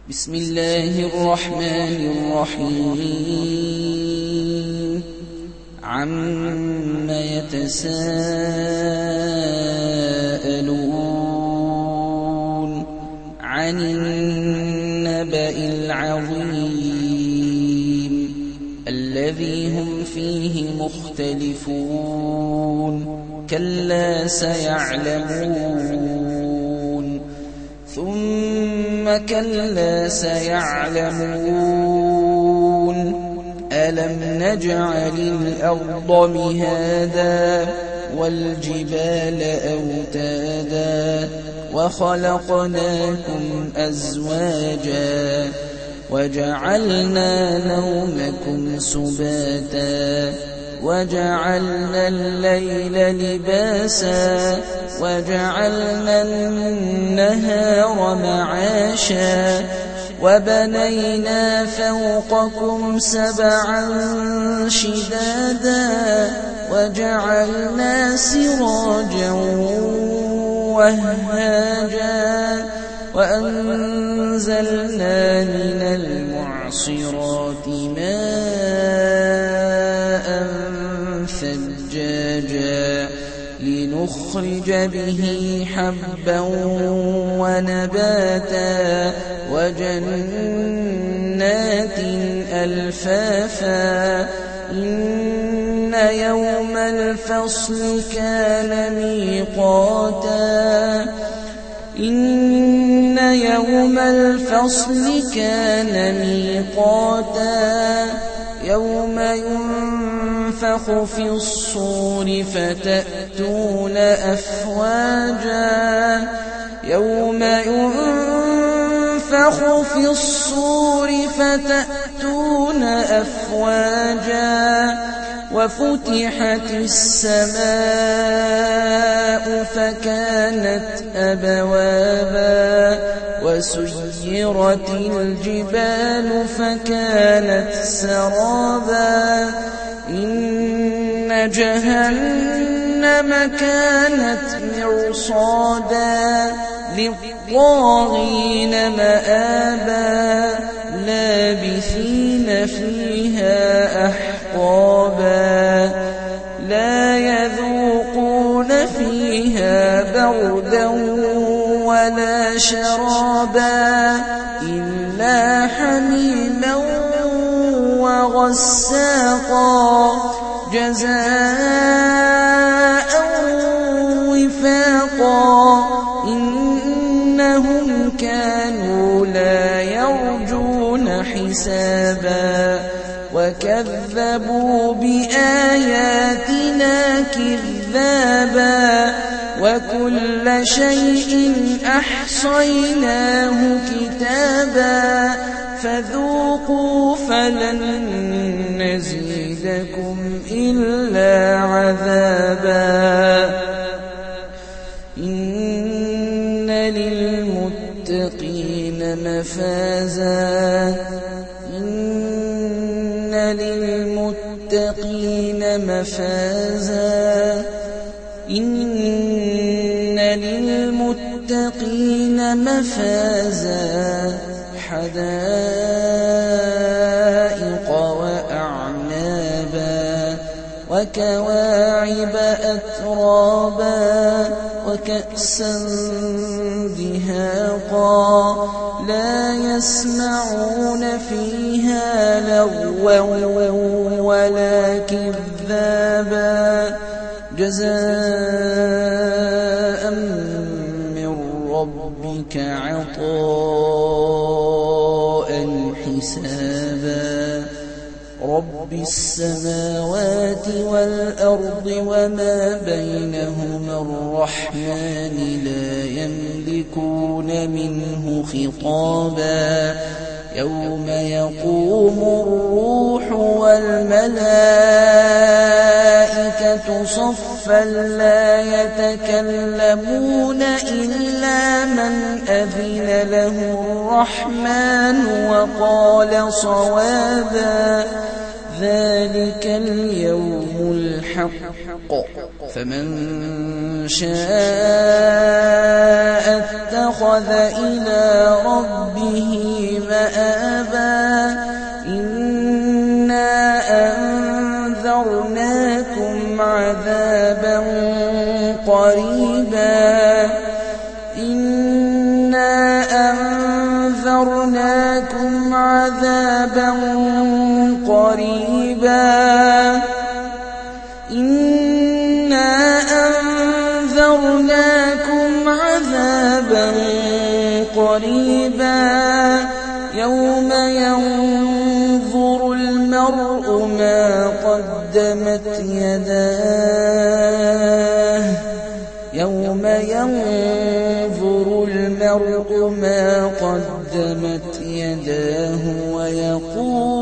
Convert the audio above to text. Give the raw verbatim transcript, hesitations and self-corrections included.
بسم الله الرحمن الرحيم عما يتساءلون عن النبأ العظيم الذي هم فيه مختلفون كلا سيعلمون ثم كلا سيعلمون ألم نجعل الأرض مهادا والجبال أوتادا وخلقناكم أزواجا وجعلنا نومكم سباتا وجعلنا الليل لباسا وجعلنا النهار معاشا وبنينا فوقكم سبعا شدادا وجعلنا سراجا وهاجا وأنزلنا من المعصرات ماء ثجاجا لنخرج به حبا ونباتا وجنات ألفافا إن يوم الفصل كان ميقاتا إن يوم الفصل كان ميقاتا يوم ينفخ في الصور فتأتون أفواجا يوم ينفخ في الصور فتأتون أفواجا وفتحت السماء فكانت أبوابا وسيرت الجبال فكانت سرابا إن جهنم كانت مرصادا للطاغين مآبا لابثين فيها أحقابا لا يذوقون فيها بردا ولا شرابا إلا حميما وغساقا جزاء وفاقا إنهم كانوا لا يرجون حسابا وكذبوا بآياتنا كذابا وكل شيء أحصيناه كتابا فذوقوا فلن نزيدكم إلا عذابا إن للمتقين مفازا إن للمتقين مفازا إن للمتقين مفازا حدائق وأعنابا وكواعب أترابا وكأسا دهاقا لا يسمعون فيها لغوا ولا كذابا جزاء من ربك عطاء حسابا رب السماوات والأرض وما بينهما الرحمن لا يملكون منه خطابا يوم يقوم الروح والملائكة صفا لا يتكلمون إلا من أذن له الرحمن وقال صوابا ذلك اليوم الحق فمن شاء اتخذ إلى ربه قريبا يوم ينظر المرء ما قدمت يداه يوم ينظر المرء ما قدمت يداه ويقول